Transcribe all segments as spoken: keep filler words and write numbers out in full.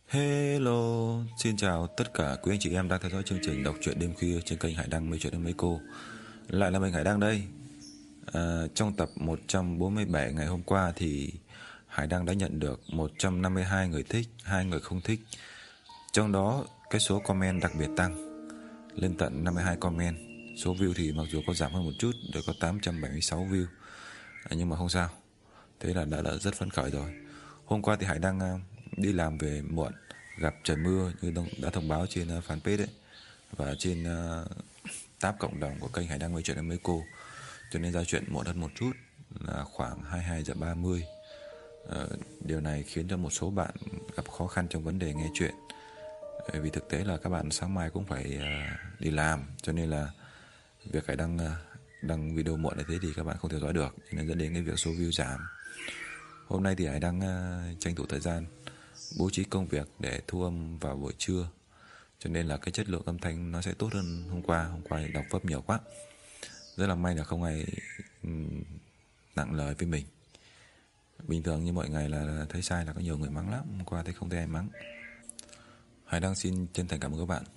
Hello, xin chào tất cả quý anh chị em đang theo dõi chương trình đọc truyện đêm khuya trên kênh Hải Đăng mấy chuyện đến mấy cô. Lại là mình Hải Đăng đây. À, trong tập một trăm bốn mươi bảy ngày hôm qua thì Hải Đăng đã nhận được một trăm năm mươi hai người thích, hai người không thích. Trong đó cái số comment đặc biệt tăng lên tận năm mươi hai comment. Số view thì mặc dù có giảm hơn một chút, để có tám trăm bảy mươi sáu view. À, nhưng mà không sao. Thế là đã, đã rất phấn khởi rồi. Hôm qua thì Hải Đăng uh, đi làm về muộn, gặp trời mưa như đã thông báo trên uh, fanpage ấy, và trên uh, tab cộng đồng của kênh Hải Đăng mấy chuyện đến mấy cô, cho nên ra chuyện muộn hơn một chút, là khoảng hai mươi hai giờ ba mươi. uh, Điều này khiến cho một số bạn gặp khó khăn trong vấn đề nghe chuyện, uh, vì thực tế là các bạn sáng mai cũng phải uh, đi làm, cho nên là việc Hải Đăng uh, đăng video muộn như thế thì các bạn không theo dõi được, cho nên dẫn đến cái việc số view giảm. Hôm nay thì Hải đang uh, tranh thủ thời gian bố trí công việc để thu âm vào buổi trưa, cho nên là cái chất lượng âm thanh nó sẽ tốt hơn hôm qua. Hôm qua đọc vấp nhiều quá, rất là may là không ai um, nặng lời với mình. Bình thường như mọi ngày là thấy sai là có nhiều người mắng lắm, hôm qua thấy không thấy ai mắng. Hải đang xin chân thành cảm ơn các bạn.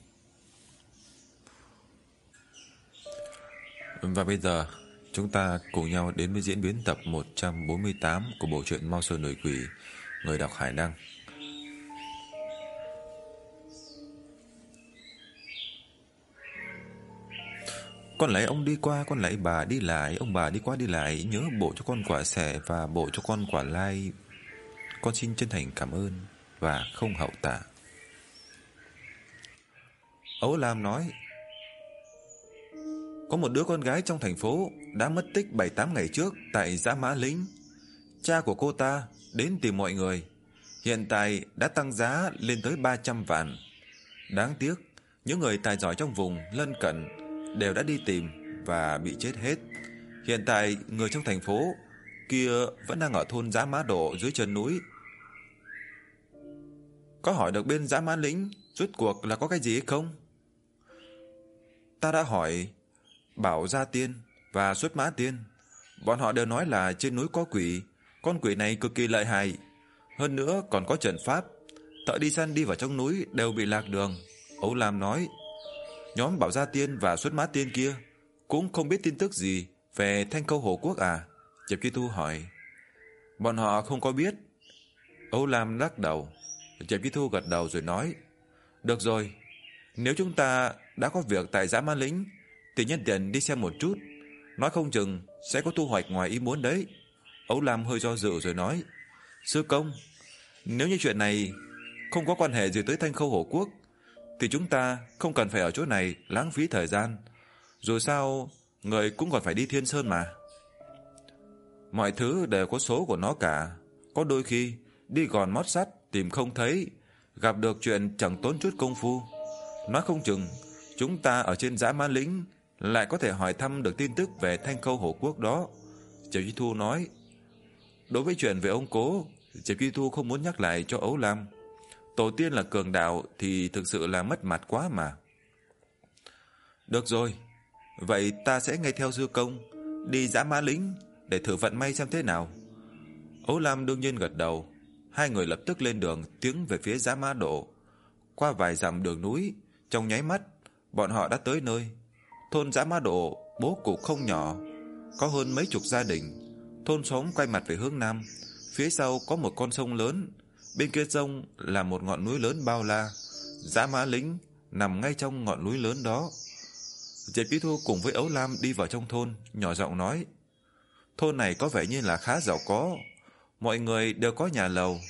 Và bây giờ chúng ta cùng nhau đến với diễn biến tập một trăm bốn mươi tám của bộ truyện Mau Sơn Nổi Quỷ. Người đọc Hải Đăng. Con lấy ông đi qua, con lấy bà đi lại, ông bà đi qua đi lại, nhớ bộ cho con quả xẻ và bộ cho con quả lai. Con xin chân thành cảm ơn và không hậu tạ. Ấu Lam nói, có một đứa con gái trong thành phố đã mất tích bảy tám ngày trước tại Dã Mã Lĩnh. Cha của cô ta đến tìm mọi người, hiện tại đã tăng giá lên tới ba trăm vạn. Đáng tiếc, những người tài giỏi trong vùng lân cận đều đã đi tìm và bị chết hết. Hiện tại người trong thành phố kia vẫn đang ở thôn Dã Mã Độ dưới chân núi. Có hỏi được bên Dã Mã Lĩnh rốt cuộc là có cái gì hay không? Ta đã hỏi Bảo Gia Tiên và Xuất Mã Tiên. Bọn họ đều nói là trên núi có quỷ. Con quỷ này cực kỳ lợi hại, hơn nữa còn có trận pháp. Thợ đi săn đi vào trong núi đều bị lạc đường. Ấu Lam nói, nhóm Bảo Gia Tiên và Xuất Mã Tiên kia cũng không biết tin tức gì về Thanh Câu Hồ Quốc à? Diệp Chi Thu hỏi. Bọn họ không có biết. Ấu Lam lắc đầu. Diệp Chi Thu gật đầu rồi nói, được rồi, nếu chúng ta đã có việc tại Dã Mã Lĩnh thì nhân tiện đi xem một chút, nói không chừng sẽ có thu hoạch ngoài ý muốn đấy. Ấu Lam hơi do dự rồi nói, sư công, nếu như chuyện này không có quan hệ gì tới Thanh Khâu Hổ Quốc thì chúng ta không cần phải ở chỗ này lãng phí thời gian. Dù sao người cũng còn phải đi Thiên Sơn mà. Mọi thứ đều có số của nó cả. Có đôi khi đi gòn mót sắt tìm không thấy, gặp được chuyện chẳng tốn chút công phu. Nói không chừng chúng ta ở trên Dã Mã Lĩnh lại có thể hỏi thăm được tin tức về Thanh Khâu Hổ Quốc đó. Diệp Chi Thu nói. Đối với chuyện về ông cố, Diệp Chi Thu không muốn nhắc lại cho Ấu Lam. Tổ tiên là cường đạo thì thực sự là mất mặt quá mà. Được rồi, vậy ta sẽ nghe theo sư công đi Dã Mã Lĩnh để thử vận may xem thế nào. Ấu Lam đương nhiên gật đầu. Hai người lập tức lên đường tiến về phía Dã Mã Độ. Qua vài dặm đường núi, trong nháy mắt bọn họ đã tới nơi. Thôn Dã Mã Độ bố cục không nhỏ, có hơn mấy chục gia đình. Thôn xóm quay mặt về hướng nam, phía sau có một con sông lớn, bên kia sông là một ngọn núi lớn bao la. Dã Mã Lĩnh nằm ngay trong ngọn núi lớn đó. Diệp Chi Thu cùng với Ấu Lam đi vào trong thôn, nhỏ giọng nói, thôn này có vẻ như là khá giàu có, mọi người đều có nhà lầu,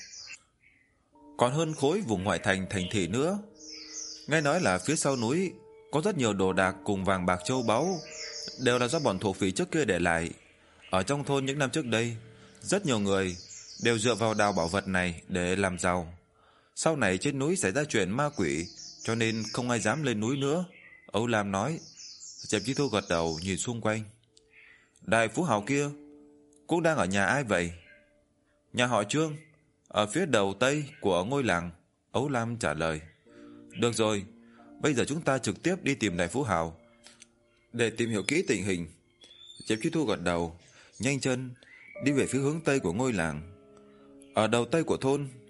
còn hơn khối vùng ngoại thành thành thị nữa. Nghe nói là phía sau núi có rất nhiều đồ đạc cùng vàng bạc châu báu, đều là do bọn thổ phỉ trước kia để lại. Ở trong thôn những năm trước đây, rất nhiều người đều dựa vào đào bảo vật này để làm giàu. Sau này trên núi xảy ra chuyện ma quỷ, cho nên không ai dám lên núi nữa. Âu Lam nói. Diệp Chi Thu gật đầu nhìn xung quanh. Đại phú hào kia cũng đang ở nhà ai vậy? Nhà họ Trương, ở phía đầu tây của ngôi làng. Ấu Lam trả lời. Được rồi, bây giờ chúng ta trực tiếp đi tìm đại phú hào để tìm hiểu kỹ tình hình. Diệp Chi Thu gật đầu, nhanh chân đi về phía hướng tây của ngôi làng. Ở đầu tây của thôn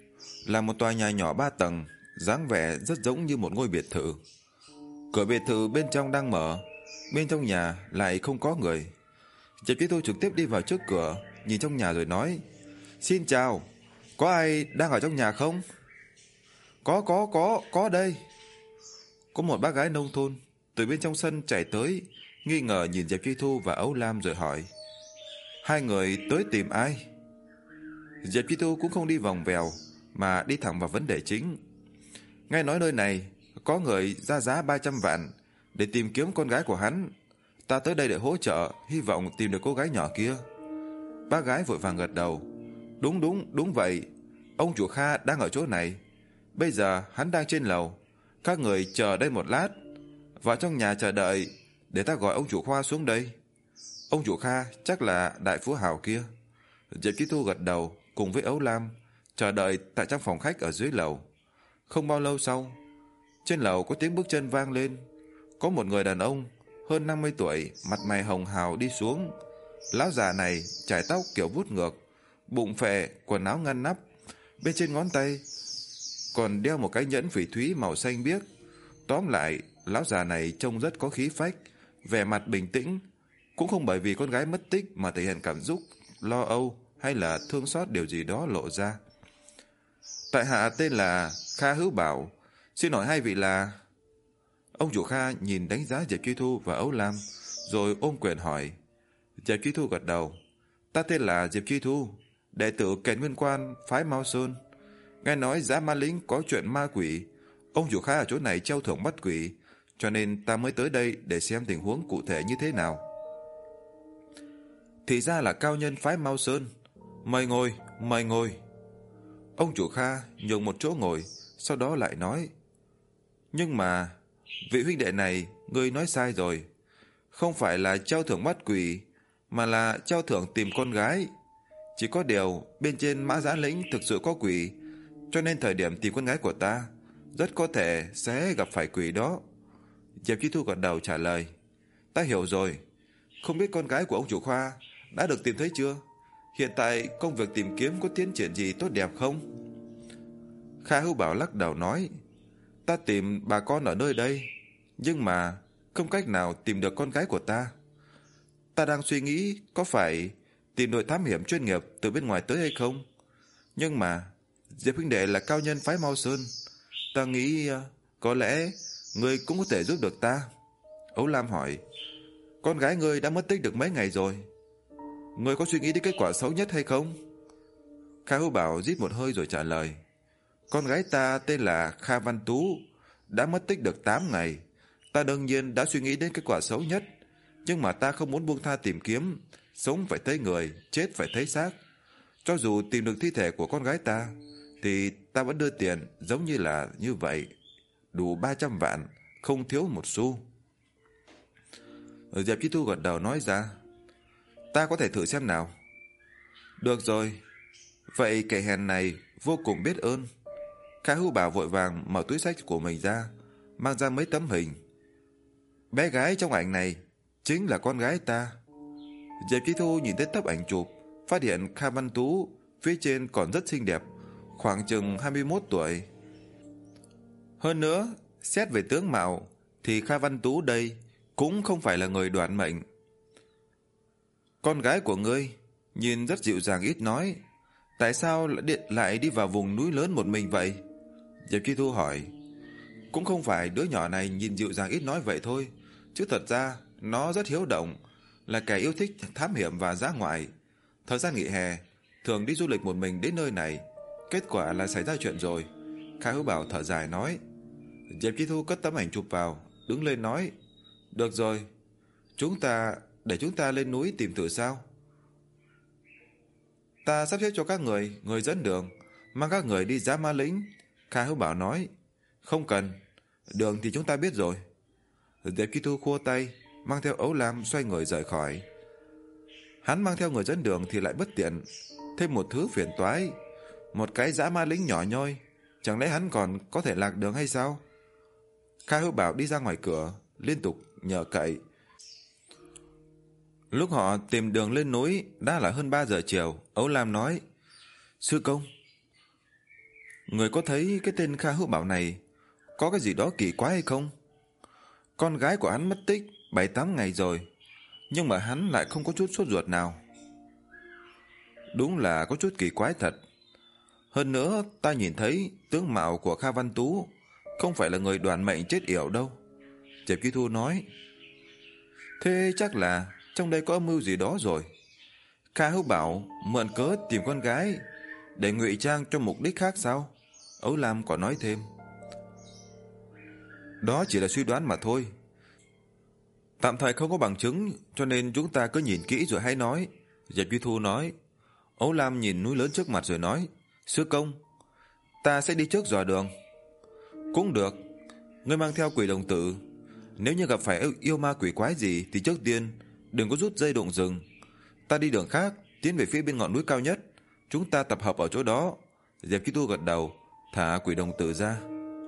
là một tòa nhà nhỏ ba tầng, dáng vẻ rất giống như một ngôi biệt thự. Cửa biệt thự bên trong đang mở, bên trong nhà lại không có người. Diệp Chi Thu trực tiếp đi vào trước cửa, nhìn trong nhà rồi nói: "Xin chào, có ai đang ở trong nhà không?" Có, có, có, có đây. Có một bác gái nông thôn từ bên trong sân chạy tới, nghi ngờ nhìn Diệp Chi Thu và Âu Lam rồi hỏi: "Hai người tới tìm ai?" Diệp Chi Thu cũng không đi vòng vèo, mà đi thẳng vào vấn đề chính. Nghe nói nơi này có người ra giá ba trăm vạn để tìm kiếm con gái của hắn. Ta tới đây để hỗ trợ, hy vọng tìm được cô gái nhỏ kia. Bác gái vội vàng gật đầu: Đúng đúng, đúng vậy. Ông chủ Kha đang ở chỗ này. Bây giờ hắn đang trên lầu. Các người chờ đây một lát, vào trong nhà chờ đợi, để ta gọi ông chủ Khoa xuống đây. Ông chủ Kha chắc là đại phú hào kia. Diệp Chi Thu gật đầu cùng với Ấu Lam, chờ đợi tại trong phòng khách ở dưới lầu. Không bao lâu sau, trên lầu có tiếng bước chân vang lên. Có một người đàn ông hơn năm mươi tuổi, mặt mày hồng hào đi xuống. Lão già này chải tóc kiểu vút ngược, bụng phệ, quần áo ngăn nắp, bên trên ngón tay còn đeo một cái nhẫn phỉ thúy màu xanh biếc. Tóm lại, lão già này trông rất có khí phách, vẻ mặt bình tĩnh, cũng không bởi vì con gái mất tích mà thể hiện cảm xúc lo âu hay là thương xót điều gì đó lộ ra. Tại hạ tên là Kha Hữu Bảo, xin hỏi hai vị là... Ông chủ Kha nhìn đánh giá Diệp Chi Thu và Ấu Lam, rồi ôm quyền hỏi. Diệp Chi Thu gật đầu. Ta tên là Diệp Chi Thu, đệ tử Kèn Nguyên Quan phái Mao Sơn. Nghe nói Dã Ma Lĩnh có chuyện ma quỷ, ông chủ Kha ở chỗ này treo thưởng bắt quỷ, cho nên ta mới tới đây để xem tình huống cụ thể như thế nào. Thì ra là cao nhân phái Mao Sơn. Mời ngồi, mời ngồi. Ông chủ Kha nhường một chỗ ngồi, sau đó lại nói: Nhưng mà vị huynh đệ này, ngươi nói sai rồi. Không phải là treo thưởng bắt quỷ, mà là treo thưởng tìm con gái. Chỉ có điều bên trên Mã Giã Lĩnh thực sự có quỷ, cho nên thời điểm tìm con gái của ta rất có thể sẽ gặp phải quỷ đó. Diệp Chi Thu gật đầu trả lời: Ta hiểu rồi. Không biết con gái của ông chủ Khoa đã được tìm thấy chưa? Hiện tại công việc tìm kiếm có tiến triển gì tốt đẹp không? Kha Hữu Bảo lắc đầu nói: Ta tìm bà con ở nơi đây, nhưng mà không cách nào tìm được con gái của ta. Ta đang suy nghĩ có phải tìm đội thám hiểm chuyên nghiệp từ bên ngoài tới hay không. Nhưng mà Diệp huynh đệ là cao nhân phái Mao Sơn, ta nghĩ uh, có lẽ ngươi cũng có thể giúp được ta. Ấu Lam hỏi: Con gái ngươi đã mất tích được mấy ngày rồi, ngươi có suy nghĩ đến kết quả xấu nhất hay không? Kha Hữu Bảo rít một hơi rồi trả lời: Con gái ta tên là Kha Văn Tú, đã mất tích được tám ngày. Ta đương nhiên đã suy nghĩ đến kết quả xấu nhất, nhưng mà ta không muốn buông tha tìm kiếm. Sống phải thấy người, chết phải thấy xác. Cho dù tìm được thi thể của con gái ta, thì ta vẫn đưa tiền giống như là như vậy, đủ ba trăm vạn, không thiếu một xu. Diệp Chi Thu gật đầu nói ra: Ta có thể thử xem nào. Được rồi, vậy kẻ hèn này vô cùng biết ơn. Kha Hữu Bảo vội vàng mở túi xách của mình ra, mang ra mấy tấm hình. Bé gái trong ảnh này chính là con gái ta. Diệp Chi Thu nhìn tới tấm ảnh chụp, phát hiện Kha Văn Tú phía trên còn rất xinh đẹp, khoảng chừng hai mươi mốt tuổi. Hơn nữa, xét về tướng mạo thì Kha Văn Tú đây cũng không phải là người đoản mệnh. Con gái của ngươi nhìn rất dịu dàng ít nói, tại sao lại đi vào vùng núi lớn một mình vậy? Diệp Chi Thu hỏi. Cũng không phải đứa nhỏ này nhìn dịu dàng ít nói vậy thôi, chứ thật ra nó rất hiếu động, là kẻ yêu thích thám hiểm và dã ngoại. Thời gian nghỉ hè thường đi du lịch một mình đến nơi này, kết quả là xảy ra chuyện rồi. Kha Hữu Bảo thở dài nói. Diệp Chi Thu cất tấm ảnh chụp vào, đứng lên nói: Được rồi, chúng ta để chúng ta lên núi tìm thử sao? Ta sắp xếp cho các người người dẫn đường, mang các người đi Dã Ma Lĩnh. Kha Hữu Bảo nói. Không cần, đường thì chúng ta biết rồi. Diệp Chi Thu khua tay, mang theo Ấu Lam xoay người rời khỏi. Hắn mang theo người dẫn đường thì lại bất tiện, thêm một thứ phiền toái. Một cái Dã Ma Lĩnh nhỏ nhoi, chẳng lẽ hắn còn có thể lạc đường hay sao? Kha Hữu Bảo đi ra ngoài cửa, liên tục nhờ cậy. Lúc họ tìm đường lên núi đã là hơn ba giờ chiều. Ấu Lam nói: Sư công, Người có thấy cái tên Kha Hữu Bảo này có cái gì đó kỳ quái hay không? Con gái của hắn mất tích bảy tám ngày rồi, nhưng mà hắn lại không có chút sốt ruột nào. Đúng là có chút kỳ quái thật. Hơn nữa, ta nhìn thấy tướng mạo của Kha Văn Tú không phải là người đoàn mệnh chết yểu đâu. Diệp Chi Thu nói. Thế chắc là trong đây có âm mưu gì đó rồi. Kha Hữu Bảo mượn cớ tìm con gái để ngụy trang cho mục đích khác sao? Ấu Lam còn nói thêm. Đó chỉ là suy đoán mà thôi. Tạm thời không có bằng chứng, cho nên chúng ta cứ nhìn kỹ rồi hãy nói. Diệp Chi Thu nói. Ấu Lam nhìn núi lớn trước mặt rồi nói. Sư công, ta sẽ đi trước dò đường. Cũng được, ngươi mang theo quỷ đồng tử. Nếu như gặp phải yêu ma quỷ quái gì thì trước tiên đừng có rút dây động rừng. Ta đi đường khác, tiến về phía bên ngọn núi cao nhất. Chúng ta tập hợp ở chỗ đó. Diệp Chi Thu gật đầu, thả quỷ đồng tử ra.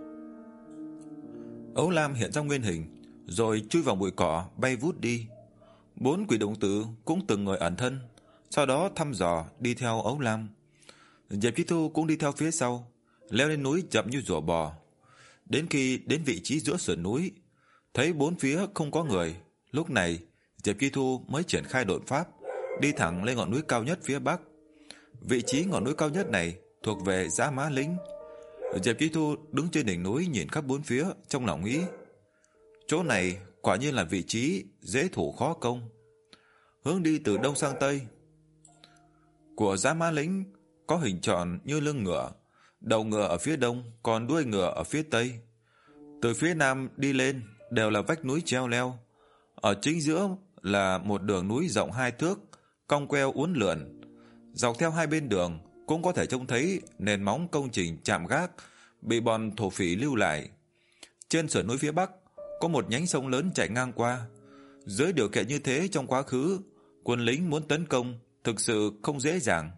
Ấu Lam hiện ra nguyên hình, rồi chui vào bụi cỏ bay vút đi. Bốn quỷ đồng tử cũng từng người ẩn thân, sau đó thăm dò đi theo Ấu Lam. Diệp Chi Thu cũng đi theo phía sau, leo lên núi chậm như rùa bò. Đến khi đến vị trí giữa sườn núi, thấy bốn phía không có người, lúc này Diệp Chi Thu mới triển khai độn pháp, đi thẳng lên ngọn núi cao nhất phía bắc. Vị trí ngọn núi cao nhất này thuộc về Dã Mã Lĩnh. Diệp Chi Thu đứng trên đỉnh núi nhìn khắp bốn phía, trong lòng nghĩ, chỗ này quả nhiên là vị trí dễ thủ khó công. Hướng đi từ đông sang tây của Dã Mã Lĩnh có hình tròn như lưng ngựa, đầu ngựa ở phía đông, còn đuôi ngựa ở phía tây. Từ phía nam đi lên đều là vách núi treo leo. Ở chính giữa là một đường núi rộng hai thước, cong queo uốn lượn. Dọc theo hai bên đường cũng có thể trông thấy nền móng công trình trạm gác bị bọn thổ phỉ lưu lại. Trên sườn núi phía bắc có một nhánh sông lớn chảy ngang qua. Dưới điều kiện như thế, trong quá khứ quân lính muốn tấn công thực sự không dễ dàng.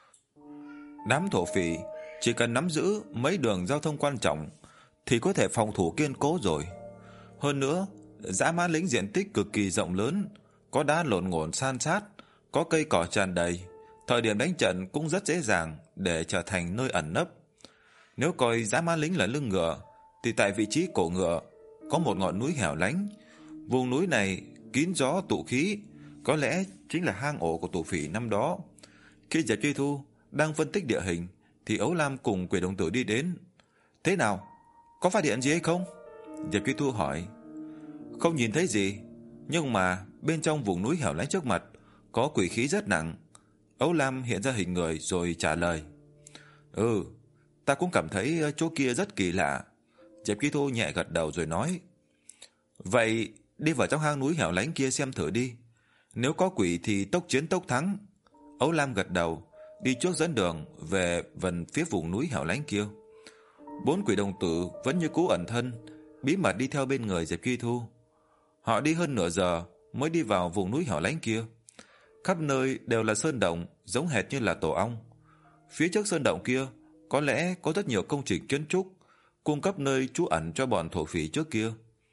Đám thổ phỉ chỉ cần nắm giữ mấy đường giao thông quan trọng thì có thể phòng thủ kiên cố rồi. Hơn nữa, Dã Mã Lĩnh diện tích cực kỳ rộng lớn, có đá lộn ngổn san sát, có cây cỏ tràn đầy. Thời điểm đánh trận cũng rất dễ dàng để trở thành nơi ẩn nấp. Nếu coi Dã Mã Lĩnh là lưng ngựa, thì tại vị trí cổ ngựa có một ngọn núi hẻo lánh. Vùng núi này kín gió tụ khí, có lẽ chính là hang ổ của thổ phỉ năm đó. Khi Diệp Chi Thu đang phân tích địa hình thì Ấu Lam cùng quỷ đồng tử đi đến. Thế nào? Có phát hiện gì hay không? Diệp Chi Thu hỏi. Không nhìn thấy gì, nhưng mà bên trong vùng núi hẻo lánh trước mặt có quỷ khí rất nặng. Ấu Lam hiện ra hình người rồi trả lời. Ừ, ta cũng cảm thấy chỗ kia rất kỳ lạ. Diệp Chi Thu nhẹ gật đầu rồi nói. Vậy đi vào trong hang núi hẻo lánh kia xem thử đi. Nếu có quỷ thì tốc chiến tốc thắng. Ấu Lam gật đầu, đi trước dẫn đường về vần phía vùng núi hẻo lánh kia. Bốn quỷ đồng tử vẫn như cũ ẩn thân, bí mật đi theo bên người Diệp Chi Thu. Họ đi hơn nửa giờ mới đi vào vùng núi hẻo lánh kia. Khắp nơi đều là sơn động, giống hệt như là tổ ong. Phía trước sơn động kia có lẽ có rất nhiều công trình kiến trúc, cung cấp nơi trú ẩn cho bọn thổ phỉ trước kia.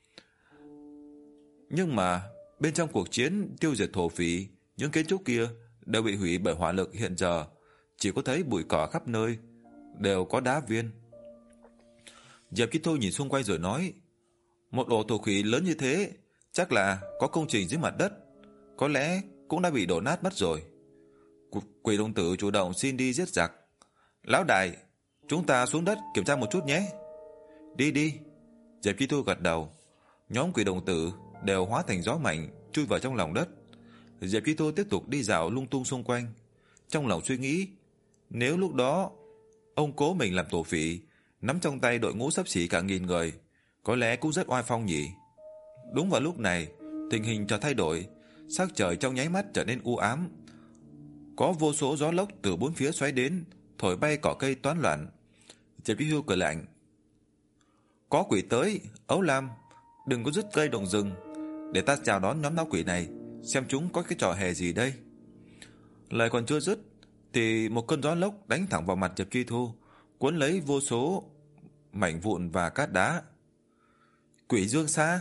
Nhưng mà bên trong cuộc chiến tiêu diệt thổ phỉ, những kiến trúc kia đều bị hủy bởi hỏa lực. Hiện giờ chỉ có thấy bụi cỏ khắp nơi, đều có đá viên. Diệp Chi Thu nhìn xung quanh rồi nói, một ổ thổ phỉ lớn như thế chắc là có công trình dưới mặt đất, có lẽ cũng đã bị đổ nát mất rồi. Quỷ đồng tử chủ động xin đi giết giặc. Lão đại, chúng ta xuống đất kiểm tra một chút nhé. Đi đi. Diệp Chi Thu gật đầu. Nhóm quỷ đồng tử đều hóa thành gió mạnh chui vào trong lòng đất. Diệp Chi Thu tiếp tục đi dạo lung tung xung quanh, trong lòng suy nghĩ, nếu lúc đó ông cố mình làm tổ phỉ, nắm trong tay đội ngũ xấp xỉ cả nghìn người, có lẽ cũng rất oai phong nhỉ. Đúng vào lúc này, tình hình chợt thay đổi, sắc trời trong nháy mắt trở nên u ám. Có vô số gió lốc từ bốn phía xoáy đến, thổi bay cỏ cây toán loạn. Diệp Chi Thu cười lạnh. Có quỷ tới, Ấu Lam, đừng có dứt cây động rừng, để ta chào đón nhóm lão quỷ này, xem chúng có cái trò hề gì đây. Lời còn chưa dứt thì một cơn gió lốc đánh thẳng vào mặt Diệp Chi Thu, cuốn lấy vô số mảnh vụn và cát đá. Quỷ Dương Sa.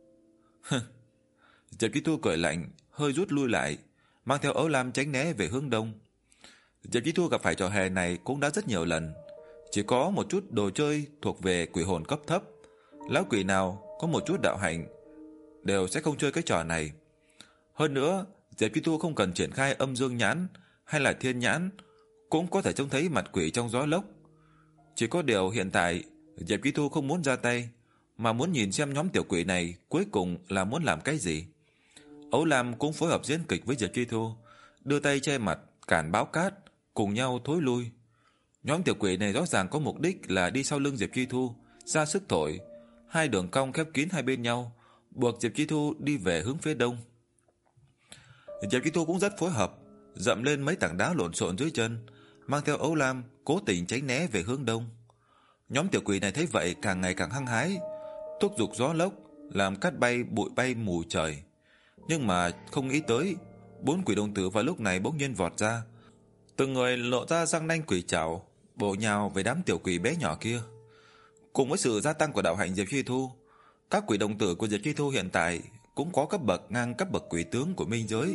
Diệp Chi Thu cười lạnh, hơi rút lui lại, mang theo Ấu Lam tránh né về hướng đông. Diệp Chi Thu gặp phải trò hề này cũng đã rất nhiều lần, chỉ có một chút đồ chơi thuộc về quỷ hồn cấp thấp. Lão quỷ nào có một chút đạo hạnh đều sẽ không chơi cái trò này. Hơn nữa, Diệp Chi Thu không cần triển khai âm dương nhãn hay là thiên nhãn cũng có thể trông thấy mặt quỷ trong gió lốc. Chỉ có điều hiện tại Diệp Chi Thu không muốn ra tay, mà muốn nhìn xem nhóm tiểu quỷ này cuối cùng là muốn làm cái gì. Ấu Lam cũng phối hợp diễn kịch với Diệp Chi Thu, đưa tay che mặt cản bão cát, cùng nhau thối lui. Nhóm tiểu quỷ này rõ ràng có mục đích là đi sau lưng Diệp Chi Thu, ra sức thổi, hai đường cong khép kín hai bên nhau, buộc Diệp Chi Thu đi về hướng phía đông. Diệp Chi Thu cũng rất phối hợp, dậm lên mấy tảng đá lộn xộn dưới chân, mang theo Ấu Lam cố tình tránh né về hướng đông. Nhóm tiểu quỷ này thấy vậy càng ngày càng hăng hái, thúc giục gió lốc, làm cát bay bụi bay mù trời. Nhưng mà không nghĩ tới, bốn quỷ đồng tử vào lúc này bỗng nhiên vọt ra, từng người lộ ra răng nanh quỷ trảo, bổ nhào về đám tiểu quỷ bé nhỏ kia. Cùng với sự gia tăng của đạo hạnh Diệp Chi Thu, các quỷ đồng tử của Diệp Chi Thu hiện tại cũng có cấp bậc ngang cấp bậc quỷ tướng của minh giới.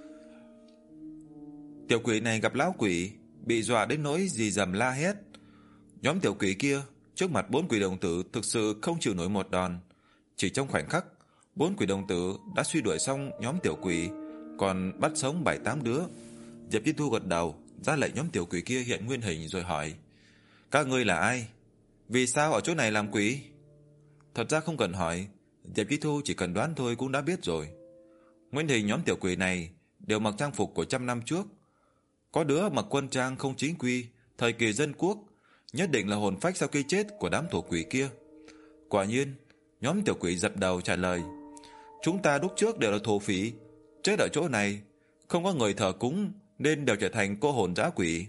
Tiểu quỷ này gặp lão quỷ, bị dọa đến nỗi rì rầm la hét. Nhóm tiểu quỷ kia trước mặt bốn quỷ đồng tử thực sự không chịu nổi một đòn. Chỉ trong khoảnh khắc, bốn quỷ đồng tử đã suy đuổi xong nhóm tiểu quỷ, còn bắt sống bảy tám đứa. Diệp Chi Thu gật đầu, ra lệnh nhóm tiểu quỷ kia hiện nguyên hình rồi hỏi: các ngươi là ai? Vì sao ở chỗ này làm quỷ? Thật ra không cần hỏi, Diệp Chi Thu chỉ cần đoán thôi cũng đã biết rồi. Nguyên hình nhóm tiểu quỷ này đều mặc trang phục của trăm năm trước. Có đứa mặc quân trang không chính quy, thời kỳ dân quốc, nhất định là hồn phách sau khi chết của đám thổ quỷ kia. Quả nhiên, nhóm tiểu quỷ dập đầu trả lời: chúng ta lúc trước đều là thổ phỉ, chết ở chỗ này, không có người thờ cúng nên đều trở thành cô hồn dã quỷ.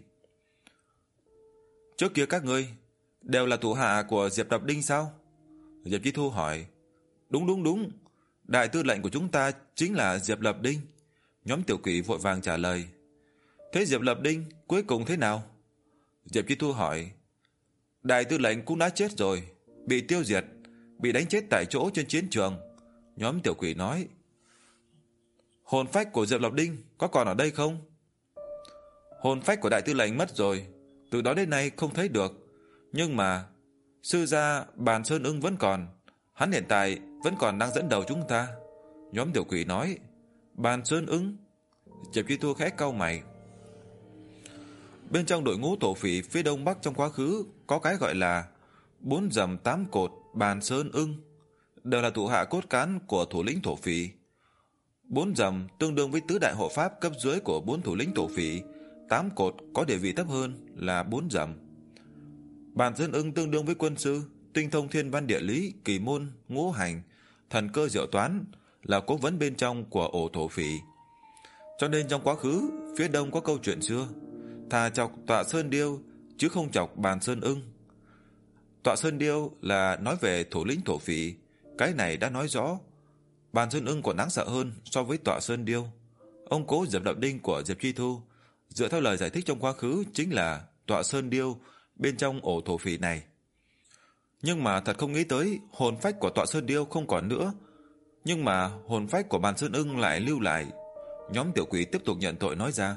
Trước kia các ngươi đều là thủ hạ của Diệp Lập Đinh sao? Diệp Chi Thu hỏi. Đúng đúng đúng, đại tư lệnh của chúng ta chính là Diệp Lập Đinh. Nhóm tiểu quỷ vội vàng trả lời. Thế Diệp Lập Đinh cuối cùng thế nào? Diệp Chi Thu hỏi. Đại tư lệnh cũng đã chết rồi, bị tiêu diệt, bị đánh chết tại chỗ trên chiến trường. Nhóm tiểu quỷ nói. Hồn phách của Diệp Lập Đinh có còn ở đây không? Hồn phách của đại tư lệnh mất rồi, từ đó đến nay không thấy được. Nhưng mà sư gia Bàn Sơn Ưng vẫn còn, hắn hiện tại vẫn còn đang dẫn đầu chúng ta. Nhóm tiểu quỷ nói. Bàn Sơn Ưng? Diệp Chi Thu khẽ cau mày. Bên trong đội ngũ thổ phỉ phía đông bắc trong quá khứ có cái gọi là bốn dầm tám cột Bàn Sơn Ưng, đều là thủ hạ cốt cán của thủ lĩnh thổ phỉ. Bốn dầm tương đương với tứ đại hộ pháp cấp dưới của bốn thủ lĩnh thổ phỉ, tám cột có địa vị thấp hơn là bốn dầm. Bàn Sơn Ưng tương đương với quân sư, tinh thông thiên văn địa lý, kỳ môn, ngũ hành, thần cơ diệu toán, là cố vấn bên trong của ổ thổ phỉ. Cho nên trong quá khứ, phía đông có câu chuyện xưa, thà chọc Tọa Sơn Điêu chứ không chọc Bàn Sơn Ưng. Tọa Sơn Điêu là nói về thủ lĩnh thổ phỉ, cái này đã nói rõ. Bàn Sơn Ưng còn đáng sợ hơn so với Tọa Sơn Điêu. Ông cố Diệp Lập Đinh của Diệp Chi Thu dựa theo lời giải thích trong quá khứ chính là Tọa Sơn Điêu bên trong ổ thổ phỉ này. Nhưng mà thật không nghĩ tới hồn phách của Tọa Sơn Điêu không còn nữa, nhưng mà hồn phách của Bàn Sơn Ưng lại lưu lại. Nhóm tiểu quỷ tiếp tục nhận tội nói ra.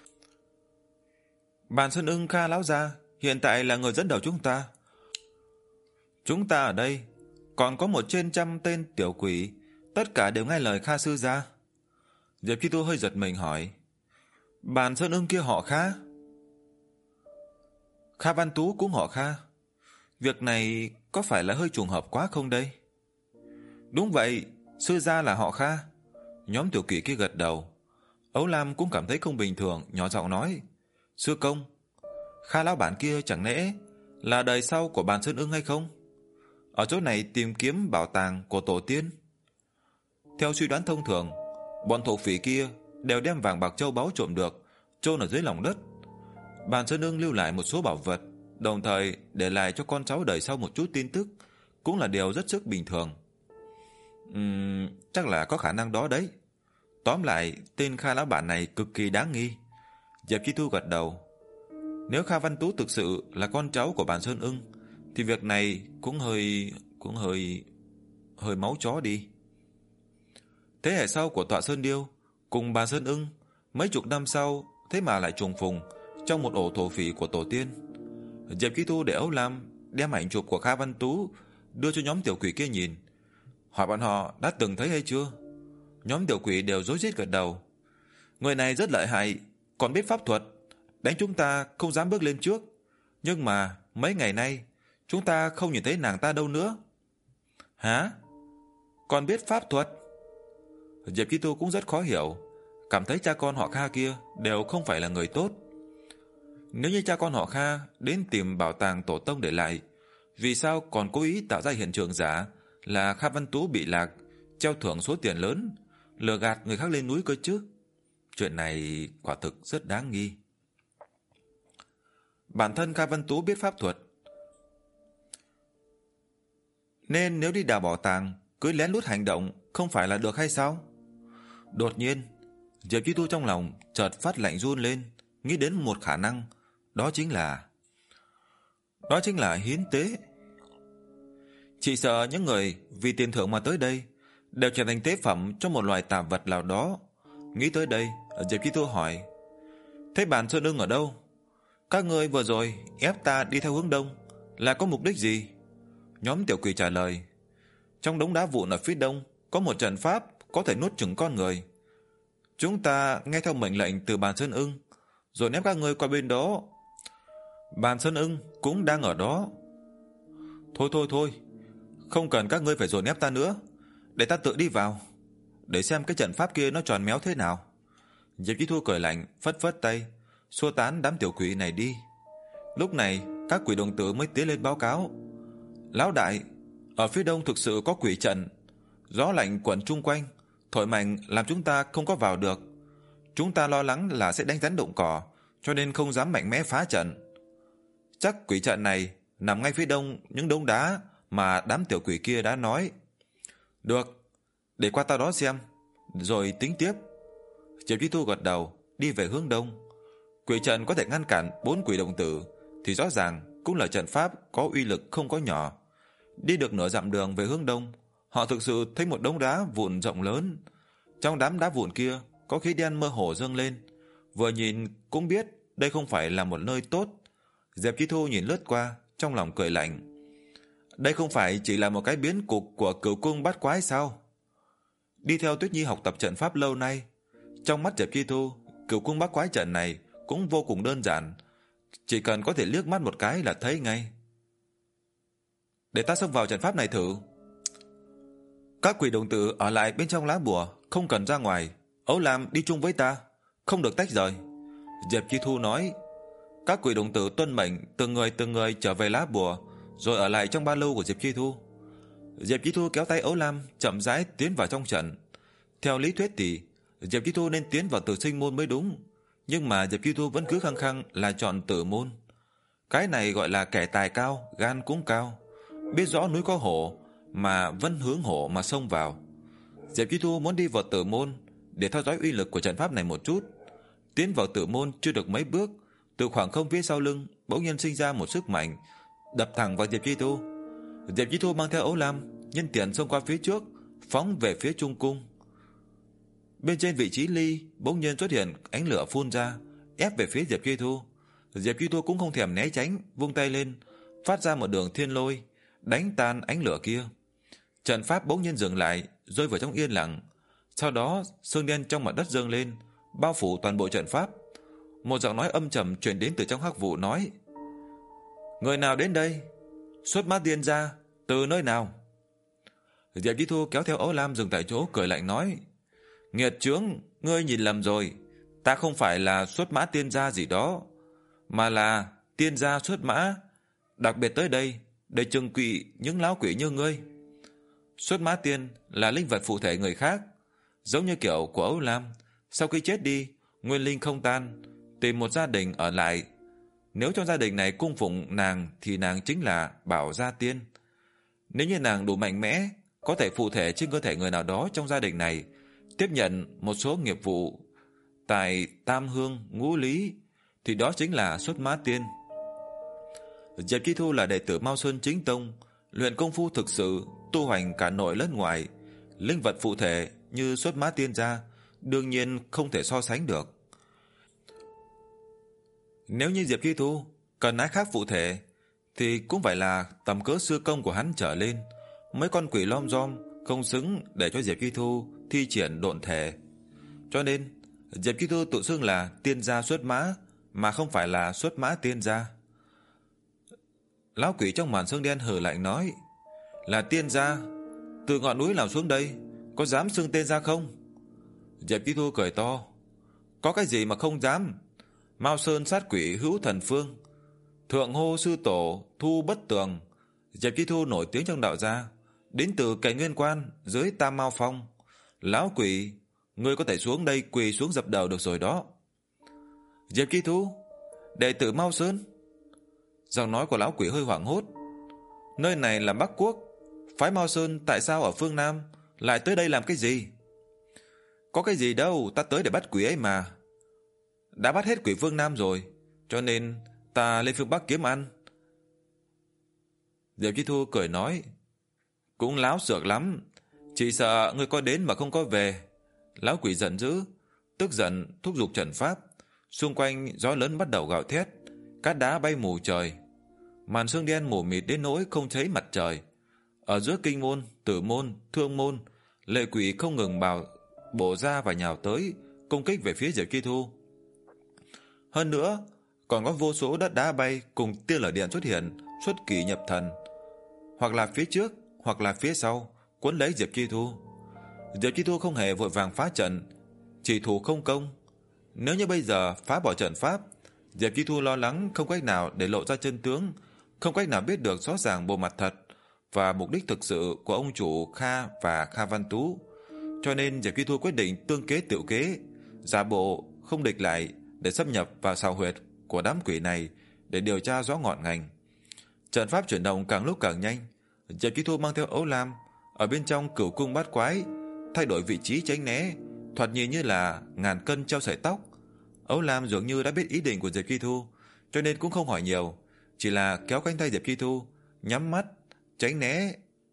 Bàn Sơn Ưng Kha lão gia hiện tại là người dẫn đầu chúng ta. Chúng ta ở đây còn có một trên trăm tên tiểu quỷ, tất cả đều nghe lời Kha sư gia. Diệp Chi Thu hơi giật mình hỏi. Bàn Sơn Ưng kia họ Kha? Kha Văn Tú cũng họ Kha. Việc này có phải là hơi trùng hợp quá không đây? Đúng vậy, sư gia là họ Kha. Nhóm tiểu quỷ kia gật đầu. Ấu Lam cũng cảm thấy không bình thường, nhỏ giọng nói. Sư công, Kha lão bản kia chẳng lẽ là đời sau của Bàn Sơn Ưng hay không? Ở chỗ này tìm kiếm bảo tàng của tổ tiên. Theo suy đoán thông thường, bọn thổ phỉ kia đều đem vàng bạc châu báu trộm được chôn ở dưới lòng đất. Bàn Sơn Ưng lưu lại một số bảo vật, đồng thời để lại cho con cháu đời sau một chút tin tức, cũng là điều rất sức bình thường. Uhm, chắc là có khả năng đó đấy. Tóm lại, tên Kha lão bản này cực kỳ đáng nghi. Diệp Chi Thu gật đầu. Nếu Kha Văn Tú thực sự là con cháu của Bàn Sơn Ưng, thì việc này cũng hơi cũng hơi hơi máu chó đi. Thế hệ sau của Tọa Sơn Điêu cùng Bàn Sơn Ưng mấy chục năm sau thế mà lại trùng phùng trong một ổ thổ phỉ của tổ tiên. Diệp Chi Thu để Âu Lam đem ảnh chụp của Kha Văn Tú đưa cho nhóm tiểu quỷ kia nhìn, hỏi bọn họ đã từng thấy hay chưa. Nhóm tiểu quỷ đều rối rít gật đầu. Người này rất lợi hại, còn biết pháp thuật, đánh chúng ta không dám bước lên trước. Nhưng mà mấy ngày nay chúng ta không nhìn thấy nàng ta đâu nữa. Hả? Còn biết pháp thuật? Diệp Chi Thu cũng rất khó hiểu, cảm thấy cha con họ Kha kia đều không phải là người tốt. Nếu như cha con họ Kha đến tìm bảo tàng tổ tông để lại, vì sao còn cố ý tạo ra hiện trường giả là Kha Văn Tú bị lạc, treo thưởng số tiền lớn, lừa gạt người khác lên núi cơ chứ? Chuyện này quả thực rất đáng nghi. Bản thân Kha Văn Tú biết pháp thuật, nên nếu đi đào bảo tàng cứ lén lút hành động không phải là được hay sao? Đột nhiên Diệp Chi Thu trong lòng chợt phát lạnh run lên, nghĩ đến một khả năng, đó chính là đó chính là hiến tế. Chỉ sợ những người vì tiền thưởng mà tới đây đều trở thành tế phẩm cho một loài tà vật nào đó. Nghĩ tới đây, Diệp Chi Thu hỏi: thế bản Sơn Ưng ở đâu? Các người vừa rồi ép ta đi theo hướng đông là có mục đích gì? Nhóm tiểu quỷ trả lời: trong đống đá vụn ở phía đông có một trận pháp có thể nuốt chửng con người. Chúng ta nghe theo mệnh lệnh từ bàn Sơn Ưng, rồi ép các người qua bên đó. Bàn Sơn Ưng cũng đang ở đó. Thôi thôi thôi, không cần các ngươi phải dồn ép ta nữa, để ta tự đi vào, để xem cái trận pháp kia nó tròn méo thế nào. Diệp Chi Thu cười lạnh, phất phất tay, xua tán đám tiểu quỷ này đi. Lúc này các quỷ đồng tử mới tiến lên báo cáo: lão đại, ở phía đông thực sự có quỷ trận, gió lạnh quẩn chung quanh, thổi mạnh làm chúng ta không có vào được. Chúng ta lo lắng là sẽ đánh rắn động cỏ, cho nên không dám mạnh mẽ phá trận. Chắc quỷ trận này nằm ngay phía đông những đống đá mà đám tiểu quỷ kia đã nói. Được, để qua tao đó xem, rồi tính tiếp. Diệp Chi Thu gật đầu, đi về hướng đông. Quỷ trận có thể ngăn cản bốn quỷ đồng tử, thì rõ ràng cũng là trận pháp có uy lực không có nhỏ. Đi được nửa dặm đường về hướng đông, họ thực sự thấy một đống đá vụn rộng lớn. Trong đám đá vụn kia có khí đen mơ hồ dâng lên, vừa nhìn cũng biết đây không phải là một nơi tốt. Diệp Chi Thu nhìn lướt qua, trong lòng cười lạnh. Đây không phải chỉ là một cái biến cục của Cửu Cung Bát Quái sao? Đi theo Tuyết Nhi học tập trận pháp lâu nay, trong mắt Diệp Chi Thu, Cửu Cung Bát Quái trận này cũng vô cùng đơn giản, chỉ cần có thể liếc mắt một cái là thấy ngay. Để ta xông vào trận pháp này thử. Các quỷ đồng tử ở lại bên trong lá bùa, không cần ra ngoài. Ấu Lam đi chung với ta, không được tách rời. Diệp Chi Thu nói. Các quỷ đồng tử tuân mệnh, từng người từng người trở về lá bùa, rồi ở lại trong ba lô của Diệp Chi Thu. Diệp Chi Thu kéo tay Ấu Lam chậm rãi tiến vào trong trận. Theo lý thuyết thì Diệp Chi Thu nên tiến vào Tử Sinh môn mới đúng, nhưng mà Diệp Chi Thu vẫn cứ khăng khăng là chọn Tử môn. Cái này gọi là kẻ tài cao, gan cũng cao, biết rõ núi có hổ mà vẫn hướng hổ mà xông vào. Diệp Chi Thu muốn đi vào Tử môn để theo dõi uy lực của trận pháp này một chút. Tiến vào Tử môn chưa được mấy bước, từ khoảng không phía sau lưng bỗng nhiên sinh ra một sức mạnh đập thẳng vào Diệp Chi Thu. Diệp Chi Thu mang theo Ấu Lam nhân tiện xông qua phía trước, phóng về phía trung cung. Bên trên vị trí ly bỗng nhiên xuất hiện ánh lửa phun ra, ép về phía Diệp Chi Thu. Diệp Chi Thu cũng không thèm né tránh, vung tay lên, phát ra một đường thiên lôi, đánh tan ánh lửa kia. Trận pháp bỗng nhiên dừng lại, rơi vào trong yên lặng. Sau đó sương đen trong mặt đất dâng lên, bao phủ toàn bộ trận pháp. Một giọng nói âm trầm truyền đến từ trong hắc vụ nói: người nào đến đây? Xuất mã tiên ra, từ nơi nào? Diệp Chi Thu kéo theo Ấu Lam dừng tại chỗ, cười lạnh nói: nghiệt chướng, ngươi nhìn lầm rồi, ta không phải là xuất mã tiên gia gì đó, mà là tiên gia xuất mã, đặc biệt tới đây để trừng trị những lão quỷ như ngươi. Xuất mã tiên là linh vật phụ thể người khác, giống như kiểu của Ấu Lam, sau khi chết đi, nguyên linh không tan, tìm một gia đình ở lại. Nếu trong gia đình này cung phụng nàng thì nàng chính là Bảo Gia Tiên. Nếu như nàng đủ mạnh mẽ, có thể phụ thể trên cơ thể người nào đó trong gia đình này, tiếp nhận một số nghiệp vụ tại Tam Hương, Ngũ Lý, thì đó chính là Xuất Mã Tiên. Diệp Chi Thu là đệ tử Mao Sơn chính tông, luyện công phu thực sự, tu hành cả nội lẫn ngoài. Linh vật phụ thể như Xuất Mã Tiên gia đương nhiên không thể so sánh được. Nếu như Diệp Chi Thu Cần nói khác phụ thể thì cũng phải là tầm cỡ sư công của hắn trở lên. Mấy con quỷ lom rom không xứng để cho Diệp Chi Thu thi triển độn thể. Cho nên Diệp Chi Thu tự xưng là tiên gia xuất mã, mà không phải là xuất mã tiên gia. Lão quỷ trong màn xương đen hừ lạnh nói, là tiên gia, từ ngọn núi nào xuống đây, có dám xưng tên ra không? Diệp Chi Thu cười to, có cái gì mà không dám. Mao Sơn sát quỷ hữu thần phương, thượng hô sư tổ thu bất tường. Diệp Chi Thu nổi tiếng trong đạo gia, đến từ Cảnh Nguyên Quan dưới Tam Mao Phong. Lão quỷ, ngươi có thể xuống đây quỳ xuống dập đầu được rồi đó. Diệp Chi Thu, đệ tử Mao Sơn. Giọng nói của lão quỷ hơi hoảng hốt. Nơi này là Bắc Quốc, phái Mao Sơn tại sao ở phương Nam lại tới đây làm cái gì? Có cái gì đâu, ta tới để bắt quỷ ấy mà. Đã bắt hết quỷ phương Nam rồi, cho nên ta lên phương Bắc kiếm ăn. Diệp Chi Thu cười nói, cũng láo xược lắm, chỉ sợ ngươi có đến mà không có về. Lão quỷ giận dữ, tức giận thúc giục trận pháp. Xung quanh gió lớn bắt đầu gào thét, cát đá bay mù trời, màn sương đen mù mịt đến nỗi không thấy mặt trời. Ở giữa kinh môn, tử môn, thương môn, lệ quỷ không ngừng bào bổ ra và nhào tới, công kích về phía Diệp Chi Thu. Hơn nữa, còn có vô số đất đá bay cùng tia lửa điện xuất hiện, xuất kỳ nhập thần, hoặc là phía trước, hoặc là phía sau, cuốn lấy Diệp Chi Thu. Diệp Chi Thu không hề vội vàng phá trận, chỉ thủ không công. Nếu như bây giờ phá bỏ trận pháp, Diệp Chi Thu lo lắng không cách nào để lộ ra chân tướng, không cách nào biết được rõ ràng bộ mặt thật và mục đích thực sự của ông chủ Kha và Kha Văn Tú. Cho nên Diệp Chi Thu quyết định tương kế tựu kế, giả bộ không địch lại để xâm nhập vào sào huyệt của đám quỷ này để điều tra rõ ngọn ngành. Trận pháp chuyển động càng lúc càng nhanh. Diệp Chi Thu mang theo ấu lam ở bên trong cửu cung bát quái, thay đổi vị trí tránh né, thoạt nhìn như là ngàn cân treo sợi tóc. Ấu lam dường như đã biết ý định của Diệp Chi Thu, cho nên cũng không hỏi nhiều, chỉ là kéo cánh tay Diệp Chi Thu, nhắm mắt tránh né.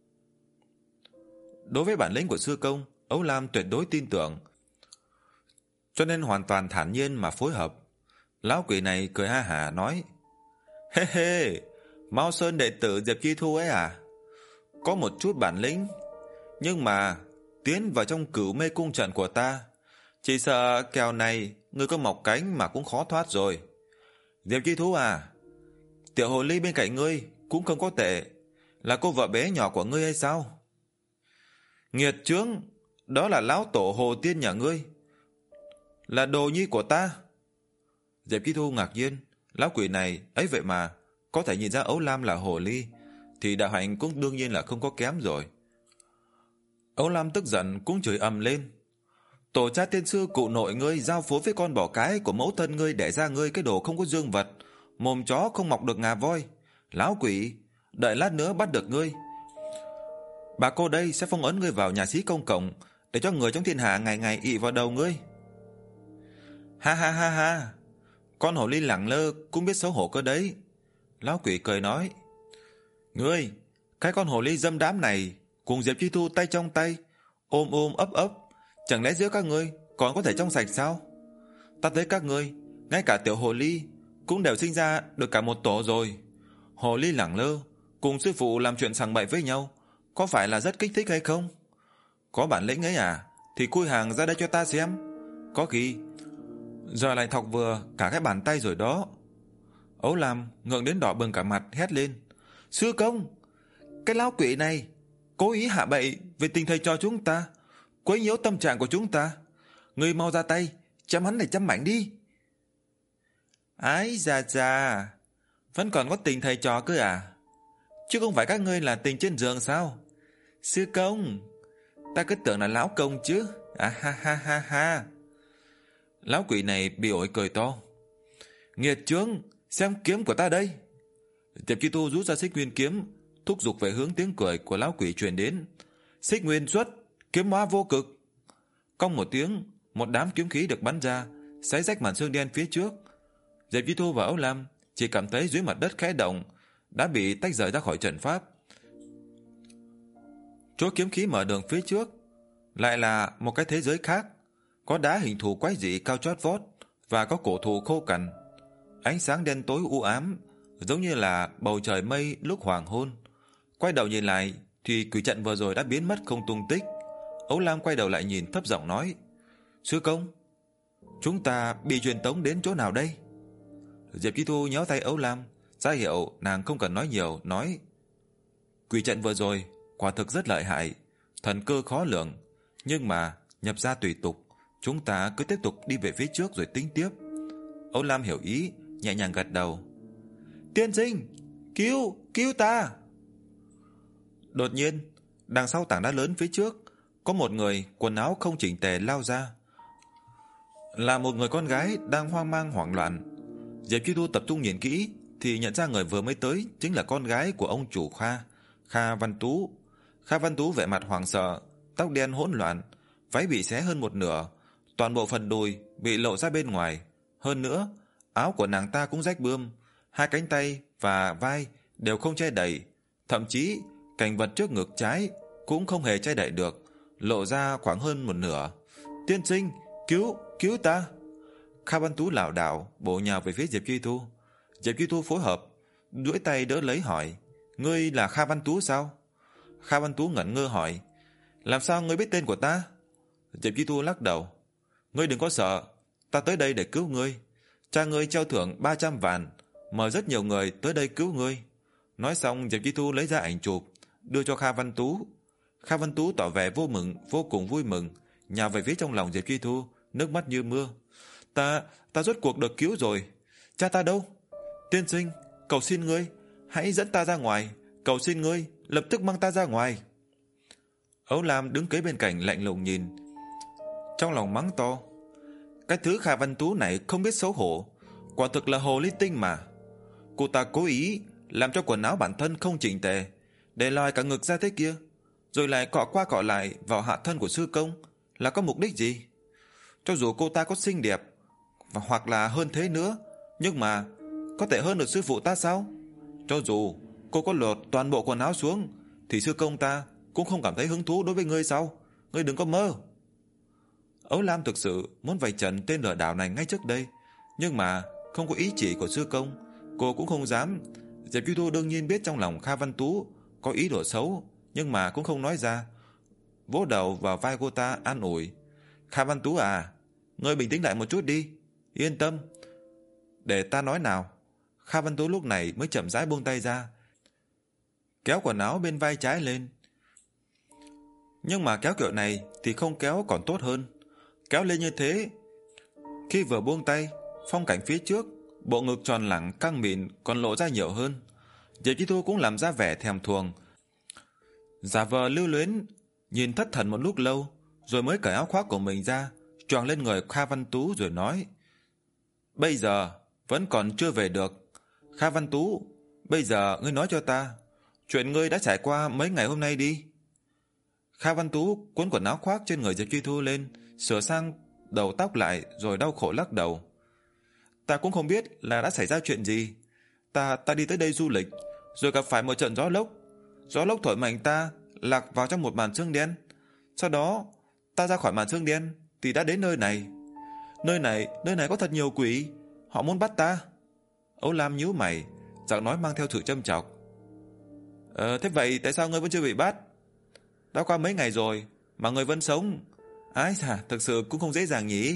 Đối với bản lĩnh của sư công, ấu lam tuyệt đối tin tưởng, cho nên hoàn toàn thản nhiên mà phối hợp. Lão quỷ này cười ha hả nói, hê hê, Mao Sơn đệ tử Diệp Chi Thu ấy à? Có một chút bản lĩnh, nhưng mà tiến vào trong cửu mê cung trận của ta, chỉ sợ kèo này ngươi có mọc cánh mà cũng khó thoát rồi. Diệp Chi Thu à, tiểu hồ ly bên cạnh ngươi cũng không có tệ, là cô vợ bé nhỏ của ngươi hay sao? Nghiệt chướng, đó là lão tổ Hồ Tiên nhà ngươi, là đồ nhi của ta. Diệp Chi Thu ngạc nhiên, lão quỷ này ấy vậy mà có thể nhìn ra ấu lam là hồ ly, thì đạo hạnh cũng đương nhiên là không có kém rồi. Ấu lam tức giận cũng chửi ầm lên, tổ cha tiên sư cụ nội ngươi giao phối với con bò cái của mẫu thân ngươi để ra ngươi cái đồ không có dương vật, mồm chó không mọc được ngà voi. Lão quỷ, đợi lát nữa bắt được ngươi, bà cô đây sẽ phong ấn ngươi vào nhà xí công cộng, để cho người trong thiên hạ ngày ngày ị vào đầu ngươi. Ha ha ha ha, con hồ ly lẳng lơ cũng biết xấu hổ cơ đấy. Lão quỷ cười nói, ngươi, cái con hồ ly dâm đám này cùng Diệp Chi Thu tay trong tay, ôm ôm ấp ấp, chẳng lẽ giữa các ngươi còn có thể trong sạch sao? Ta thấy các ngươi, ngay cả tiểu hồ ly cũng đều sinh ra được cả một tổ rồi. Hồ ly lẳng lơ cùng sư phụ làm chuyện sằng bậy với nhau, có phải là rất kích thích hay không? Có bản lĩnh ấy à, thì cui hàng ra đây cho ta xem. Có khi giờ lại thọc vừa cả cái bàn tay rồi đó. Ấu lam ngượng đến đỏ bừng cả mặt, hét lên, sư công, cái lão quỷ này cố ý hạ bậy về tình thầy trò chúng ta, quấy nhiễu tâm trạng của chúng ta. Ngươi mau ra tay chém hắn này chém mảnh đi. Ái da da, vẫn còn có tình thầy trò cơ à? Chứ không phải các ngươi là tình trên giường sao? Sư công, ta cứ tưởng là lão công chứ. À ha ha ha ha. Lão quỷ này bị ổi cười to, nghiệt chướng, xem kiếm của ta đây. Diệp Chi Thu rút ra xích nguyên kiếm, thúc giục về hướng tiếng cười của lão quỷ truyền đến. Xích nguyên xuất, kiếm hóa vô cực. Cong một tiếng, một đám kiếm khí được bắn ra, xé rách màn sương đen phía trước. Diệp Chi Thu và Ấu Lam chỉ cảm thấy dưới mặt đất khẽ động, đã bị tách rời ra khỏi trận pháp. Chỗ kiếm khí mở đường phía trước lại là một cái thế giới khác, có đá hình thù quái dị cao chót vót và có cổ thụ khô cằn. Ánh sáng đen tối u ám giống như là bầu trời mây lúc hoàng hôn. Quay đầu nhìn lại thì quỷ trận vừa rồi đã biến mất không tung tích. Ấu Lam quay đầu lại nhìn, thấp giọng nói: Sư công, chúng ta bị truyền tống đến chỗ nào đây? Diệp Chi Thu nhéo tay Ấu Lam, ra hiệu nàng không cần nói nhiều, nói: Quỷ trận vừa rồi quả thực rất lợi hại, thần cơ khó lường, nhưng mà nhập ra tùy tục, chúng ta cứ tiếp tục đi về phía trước rồi tính tiếp. Ấu Lam hiểu ý, nhẹ nhàng gật đầu. Tiên sinh, cứu, cứu ta! Đột nhiên, đằng sau tảng đá lớn phía trước, có một người quần áo không chỉnh tề lao ra. Là một người con gái đang hoang mang hoảng loạn. Diệp Chi Thu tập trung nhìn kỹ thì nhận ra người vừa mới tới chính là con gái của ông chủ Kha, Kha Văn Tú. Kha Văn Tú vẻ mặt hoảng sợ, tóc đen hỗn loạn, váy bị xé hơn một nửa, toàn bộ phần đùi bị lộ ra bên ngoài. Hơn nữa, áo của nàng ta cũng rách bươm, hai cánh tay và vai đều không che đậy, thậm chí cảnh vật trước ngực trái cũng không hề che đậy được, lộ ra khoảng hơn một nửa. Tiên sinh, cứu, cứu ta! Kha Văn Tú lảo đảo bổ nhào về phía Diệp Chi Thu. Diệp Chi Thu phối hợp, duỗi tay đỡ lấy, hỏi: Ngươi là Kha Văn Tú sao? Kha Văn Tú ngẩn ngơ hỏi: Làm sao ngươi biết tên của ta? Diệp Chi Thu lắc đầu: Ngươi đừng có sợ, ta tới đây để cứu ngươi. Cha ngươi treo thưởng ba trăm vạn, mời rất nhiều người tới đây cứu ngươi. Nói xong, Diệp Chi Thu lấy ra ảnh chụp đưa cho Kha Văn Tú. Kha Văn Tú tỏ vẻ vô mừng, vô cùng vui mừng, nhào về phía trong lòng Diệp Chi Thu, nước mắt như mưa. Ta, ta rốt cuộc được cứu rồi. Cha ta đâu? Tiên sinh, cầu xin ngươi, hãy dẫn ta ra ngoài. Cầu xin ngươi, lập tức mang ta ra ngoài. Ấu Lam đứng kế bên cạnh lạnh lùng nhìn, trong lòng mắng to: Cái thứ Kha Văn Tú này không biết xấu hổ, quả thực là hồ ly tinh mà. Cô ta cố ý làm cho quần áo bản thân không chỉnh tề, để lòi cả ngực ra thế kia, rồi lại cọ qua cọ lại vào hạ thân của sư công, là có mục đích gì? Cho dù cô ta có xinh đẹp và hoặc là hơn thế nữa, nhưng mà có thể hơn được sư phụ ta sao? Cho dù cô có lột toàn bộ quần áo xuống thì sư công ta cũng không cảm thấy hứng thú đối với ngươi sao? Ngươi đừng có mơ. Ấu Lam thực sự muốn vạch trần tên lừa đảo này ngay trước đây, nhưng mà không có ý chỉ của sư công, cô cũng không dám. Diệp Chi Thu đương nhiên biết trong lòng Kha Văn Tú có ý đồ xấu, nhưng mà cũng không nói ra, vỗ đầu vào vai cô ta an ủi: Kha Văn Tú à, ngươi bình tĩnh lại một chút đi, yên tâm, để ta nói nào. Kha Văn Tú lúc này mới chậm rãi buông tay ra, kéo quần áo bên vai trái lên. Nhưng mà kéo kiểu này thì không kéo còn tốt hơn. Kéo lên như thế, khi vừa buông tay, phong cảnh phía trước, bộ ngực tròn lẳng căng mịn còn lộ ra nhiều hơn. Diệp Chi Thu cũng làm ra vẻ thèm thuồng, giả vờ lưu luyến, nhìn thất thần một lúc lâu, rồi mới cởi áo khoác của mình ra, choàng lên người Kha Văn Tú rồi nói: Bây giờ vẫn còn chưa về được. Kha Văn Tú, bây giờ ngươi nói cho ta chuyện ngươi đã trải qua mấy ngày hôm nay đi. Kha Văn Tú cuốn quần áo khoác trên người Diệp Chi Thu lên, sửa sang đầu tóc lại, rồi đau khổ lắc đầu: Ta cũng không biết là đã xảy ra chuyện gì. Ta ta đi tới đây du lịch, rồi gặp phải một trận gió lốc. Gió lốc thổi mạnh ta lạc vào trong một màn sương đen. Sau đó ta ra khỏi màn sương đen thì đã đến nơi này. Nơi này, nơi này có thật nhiều quỷ, họ muốn bắt ta. Ấu Lam nhíu mày, giọng nói mang theo sự châm chọc: Ờ, thế vậy tại sao ngươi vẫn chưa bị bắt? Đã qua mấy ngày rồi mà ngươi vẫn sống. Ái chà, thực sự cũng không dễ dàng nhỉ.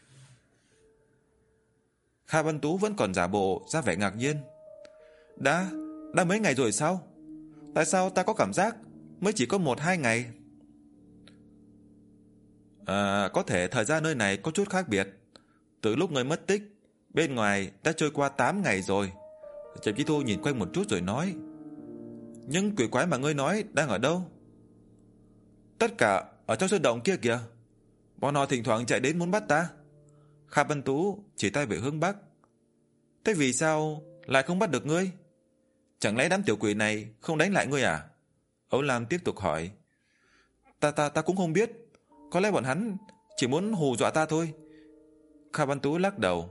Kha Văn Tú vẫn còn giả bộ ra vẻ ngạc nhiên: Đã, đã mấy ngày rồi sao? Tại sao ta có cảm giác mới chỉ có một hai ngày? À, có thể thời gian nơi này có chút khác biệt. Từ lúc ngươi mất tích, bên ngoài đã trôi qua tám ngày rồi. Diệp Chi Thu nhìn quanh một chút rồi nói: Nhưng quỷ quái mà ngươi nói đang ở đâu? Tất cả ở trong sơn động kia kìa. Bọn họ thỉnh thoảng chạy đến muốn bắt ta. Kha Văn Tú chỉ tay về hướng bắc. Thế vì sao lại không bắt được ngươi? Chẳng lẽ đám tiểu quỷ này không đánh lại ngươi à? Ấu Lam tiếp tục hỏi. Ta ta ta cũng không biết. Có lẽ bọn hắn chỉ muốn hù dọa ta thôi. Kha Văn Tú lắc đầu.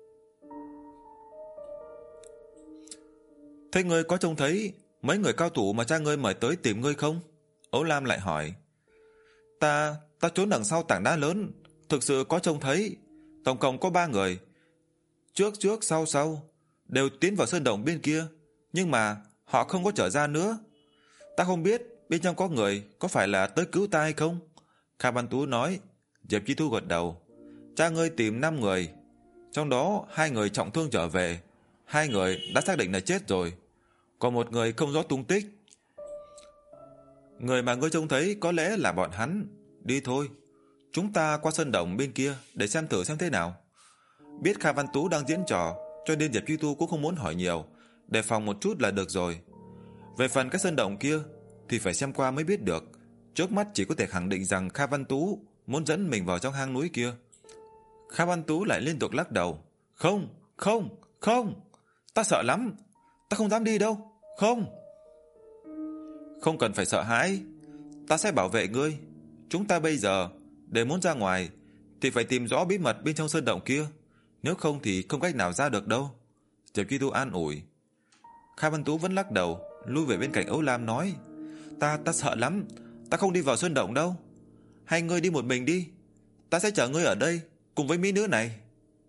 Thế ngươi có trông thấy mấy người cao thủ mà cha ngươi mời tới tìm ngươi không? Ấu Lam lại hỏi. Ta, ta trốn đằng sau tảng đá lớn, thực sự có trông thấy. Tổng cộng có ba người. Trước trước sau sau, đều tiến vào sơn động bên kia, nhưng mà họ không có trở ra nữa. Ta không biết bên trong có người có phải là tới cứu ta hay không. Kha Văn Tú nói. Diệp Chi Thu gật đầu. Cha ngươi tìm năm người, trong đó hai người trọng thương trở về, hai người đã xác định là chết rồi, còn một người không rõ tung tích. Người mà ngươi trông thấy có lẽ là bọn hắn. Đi thôi, chúng ta qua sân động bên kia để xem thử xem thế nào. Biết Kha Văn Tú đang diễn trò, cho nên Diệp Chi Thu cũng không muốn hỏi nhiều, đề phòng một chút là được rồi. Về phần cái sân động kia thì phải xem qua mới biết được. Trước mắt chỉ có thể khẳng định rằng Kha Văn Tú muốn dẫn mình vào trong hang núi kia. Kha Văn Tú lại liên tục lắc đầu. Không, không, không, ta sợ lắm, ta không dám đi đâu. Không. Không cần phải sợ hãi, ta sẽ bảo vệ ngươi. Chúng ta bây giờ để muốn ra ngoài thì phải tìm rõ bí mật bên trong sơn động kia, nếu không thì không cách nào ra được đâu. Diệp Chi Thu an ủi. Kha Văn Tú vẫn lắc đầu, lui về bên cạnh Âu Lam nói. Ta, ta sợ lắm, ta không đi vào sơn động đâu. Hai ngươi đi một mình đi, ta sẽ chờ ngươi ở đây cùng với mỹ nữ này.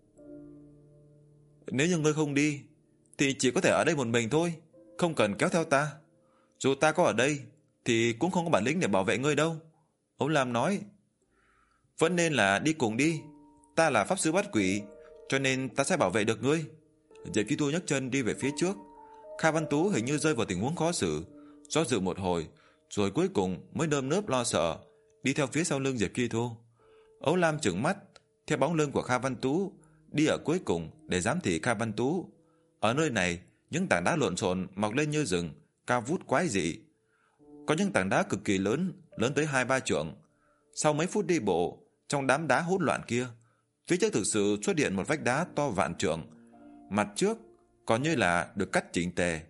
Nếu như ngươi không đi thì chỉ có thể ở đây một mình thôi, không cần kéo theo ta. Dù ta có ở đây thì cũng không có bản lĩnh để bảo vệ ngươi đâu. Âu Lam nói. Vẫn nên là đi cùng đi, ta là pháp sư bắt quỷ, cho nên ta sẽ bảo vệ được ngươi. Diệp Chi Thu nhấc chân đi về phía trước. Kha Văn Tú hình như rơi vào tình huống khó xử, do dự một hồi rồi cuối cùng mới nơm nớp lo sợ đi theo phía sau lưng Diệp Chi Thu. Âu Lam trừng mắt theo bóng lưng của Kha Văn Tú đi ở cuối cùng để giám thị Kha Văn Tú. Ở nơi này, những tảng đá lộn xộn mọc lên như rừng, cao vút quái dị. Có những tảng đá cực kỳ lớn, lớn tới hai ba trượng. Sau mấy phút đi bộ trong đám đá hỗn loạn kia, phía trước thực sự xuất hiện một vách đá to vạn trượng. Mặt trước còn như là được cắt chỉnh tề.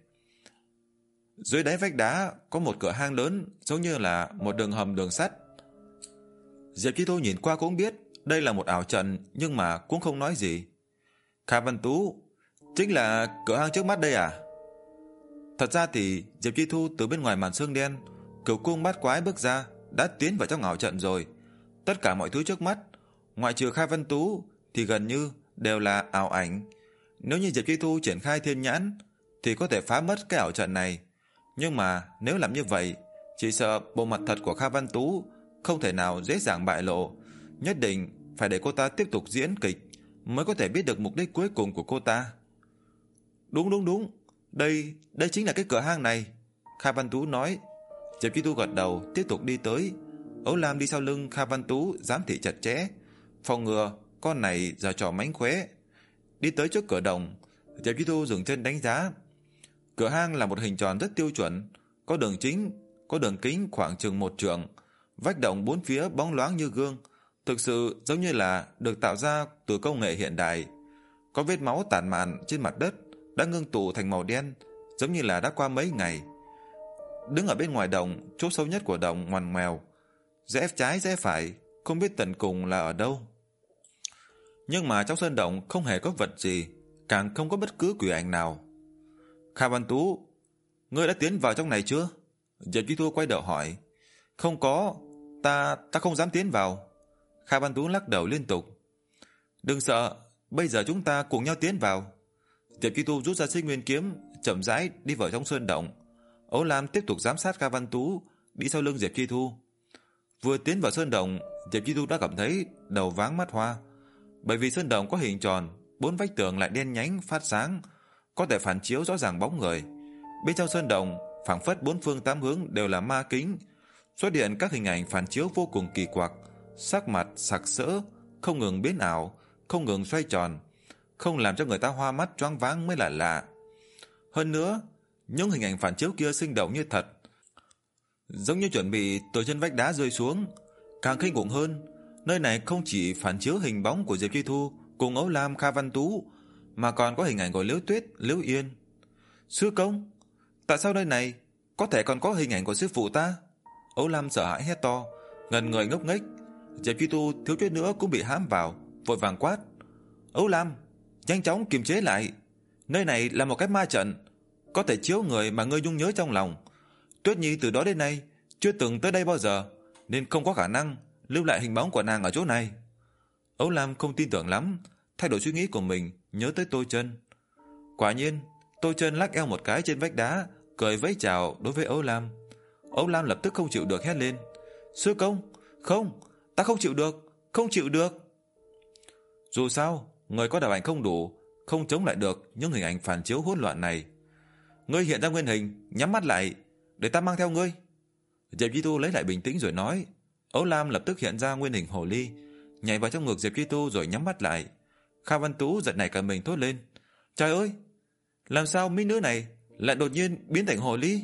Dưới đáy vách đá có một cửa hang lớn, giống như là một đường hầm đường sắt. Diệp Chi Thu nhìn qua cũng biết đây là một ảo trận, nhưng mà cũng không nói gì. Kha Văn Tú, chính là cửa hang trước mắt đây à? Thật ra thì Diệp Chi Thu từ bên ngoài màn sương đen, cửu cung bát quái bước ra, đã tiến vào trong ảo trận rồi. Tất cả mọi thứ trước mắt, ngoại trừ Kha Văn Tú thì gần như đều là ảo ảnh. Nếu như Diệp Chi Thu triển khai thiên nhãn thì có thể phá mất cái ảo trận này. Nhưng mà nếu làm như vậy, chỉ sợ bộ mặt thật của Kha Văn Tú không thể nào dễ dàng bại lộ. Nhất định phải để cô ta tiếp tục diễn kịch mới có thể biết được mục đích cuối cùng của cô ta. Đúng đúng đúng, Đây đây chính là cái cửa hang này, Kha Văn Tú nói. Diệp Chi Thu gật đầu tiếp tục đi tới. Âu Lam đi sau lưng Kha Văn Tú giám thị chặt chẽ, phòng ngừa con này giở trò mánh khóe. Đi tới trước cửa đồng, Diệp Chi Thu dừng chân đánh giá. Cửa hang là một hình tròn rất tiêu chuẩn, có đường chính, có đường kính khoảng chừng một trượng, vách động bốn phía bóng loáng như gương, thực sự giống như là được tạo ra từ công nghệ hiện đại. Có vết máu tản mạn trên mặt đất đã ngưng tụ thành màu đen, giống như là đã qua mấy ngày. Đứng ở bên ngoài động, chỗ sâu nhất của động ngoằn ngoèo, rẽ trái rẽ phải, không biết tận cùng là ở đâu. Nhưng mà trong sơn động không hề có vật gì, càng không có bất cứ quỷ ảnh nào. Kha Văn Tú, ngươi đã tiến vào trong này chưa? Diệp Chi Thu quay đầu hỏi. Không có, ta ta không dám tiến vào. Kha Văn Tú lắc đầu liên tục. Đừng sợ, bây giờ chúng ta cùng nhau tiến vào. Diệp Chi Thu rút ra Xích Nguyên kiếm, chậm rãi đi vào trong sơn động. Âu Lam tiếp tục giám sát Kha Văn Tú đi sau lưng Diệp Chi Thu. Vừa tiến vào sơn động, Diệp Chi Thu đã cảm thấy đầu váng mắt hoa, bởi vì sơn động có hình tròn, bốn vách tường lại đen nhánh phát sáng, có thể phản chiếu rõ ràng bóng người. Bên trong sơn động phảng phất bốn phương tám hướng đều là ma kính, xuất hiện các hình ảnh phản chiếu vô cùng kỳ quặc, sắc mặt sặc sỡ, không ngừng biến ảo, không ngừng xoay tròn, không làm cho người ta hoa mắt choáng váng mới là lạ. Hơn nữa, những hình ảnh phản chiếu kia sinh động như thật, giống như chuẩn bị từ trên vách đá rơi xuống. Càng kinh khủng hơn, nơi này không chỉ phản chiếu hình bóng của Diệp Chi Thu cùng Âu Lam, Kha Văn Tú, mà còn có hình ảnh của Liễu Tuyết, Liễu Yên. Sư công, tại sao nơi này có thể còn có hình ảnh của sư phụ ta? Âu Lam sợ hãi hét to, ngần người ngốc nghếch. Diệp Chi Thu thiếu chút nữa cũng bị hãm vào, vội vàng quát. Âu Lam, nhanh chóng kiềm chế lại. Nơi này là một cái ma trận, có thể chiếu người mà ngươi nhung nhớ trong lòng. Tuyết Nhi từ đó đến nay chưa từng tới đây bao giờ, nên không có khả năng lưu lại hình bóng của nàng ở chỗ này. Âu Lam không tin tưởng lắm, thay đổi suy nghĩ của mình, nhớ tới Tô Chân. Quả nhiên, Tô Chân lắc eo một cái trên vách đá, cười vẫy chào đối với Âu Lam. Âu Lam lập tức không chịu được hét lên: "Sư công, không, ta không chịu được, không chịu được." Dù sao, người có đạo ảnh không đủ, không chống lại được những hình ảnh phản chiếu hỗn loạn này. "Ngươi hiện ra nguyên hình, nhắm mắt lại, để ta mang theo ngươi." Diệp Chi Tu lấy lại bình tĩnh rồi nói. Âu Lam lập tức hiện ra nguyên hình hồ ly, nhảy vào trong ngực Diệp Chi Tu rồi nhắm mắt lại. Kha Văn Tú giật nảy cả mình thốt lên: "Trời ơi, làm sao mỹ nữ này lại đột nhiên biến thành hồ ly?"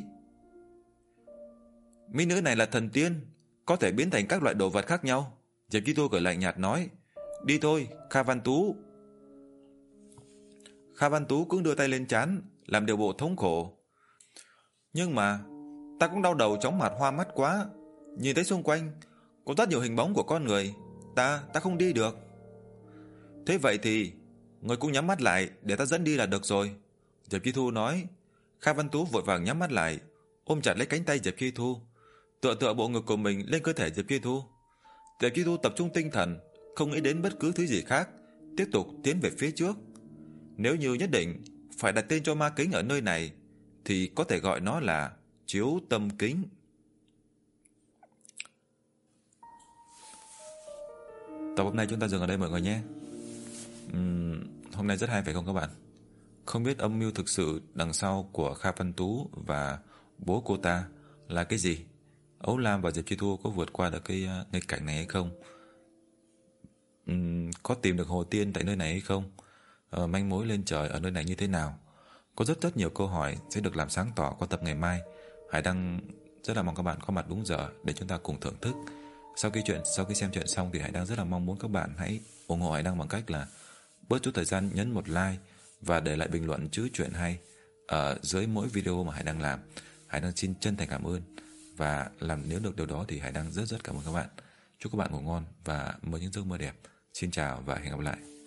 "Mỹ nữ này là thần tiên, có thể biến thành các loại đồ vật khác nhau." Diệp Chi Tu cười lạnh nhạt nói. "Đi thôi, Kha Văn Tú." Kha Văn Tú cũng đưa tay lên trán, làm điều bộ thống khổ. "Nhưng mà ta cũng đau đầu chóng mặt hoa mắt quá, nhìn thấy xung quanh có rất nhiều hình bóng của con người, ta ta không đi được." "Thế vậy thì người cũng nhắm mắt lại để ta dẫn đi là được rồi." Diệp Chi Thu nói. Kha Văn Tú vội vàng nhắm mắt lại, ôm chặt lấy cánh tay Diệp Chi Thu, tựa tựa bộ ngực của mình lên cơ thể Diệp Chi Thu. Diệp Chi Thu tập trung tinh thần, không nghĩ đến bất cứ thứ gì khác, tiếp tục tiến về phía trước. Nếu như nhất định phải đặt tên cho ma kính ở nơi này, thì có thể gọi nó là Chiếu Tâm Kính. Tập hôm nay chúng ta dừng ở đây mọi người nhé. uhm, Hôm nay rất hay phải không các bạn? Không biết âm mưu thực sự đằng sau của Kha Văn Tú và bố cô ta là cái gì? Âu Lam và Diệp Chi Thu có vượt qua được cái nghịch cảnh này hay không? uhm, Có tìm được hồ tiên tại nơi này hay không? Ờ, manh mối lên trời ở nơi này như thế nào? Có rất rất nhiều câu hỏi sẽ được làm sáng tỏ qua tập ngày mai. Hải Đăng rất là mong các bạn có mặt đúng giờ để chúng ta cùng thưởng thức. Sau khi chuyện sau khi xem chuyện xong thì Hải Đăng rất là mong muốn các bạn hãy ủng hộ Hải Đăng bằng cách là bớt chút thời gian nhấn một like và để lại bình luận chữ chuyện hay ở dưới mỗi video mà Hải Đăng làm. Hải Đăng xin chân thành cảm ơn, và làm nếu được điều đó thì Hải Đăng rất rất cảm ơn các bạn. Chúc các bạn ngủ ngon và mơ những giấc mơ đẹp. Xin chào và hẹn gặp lại.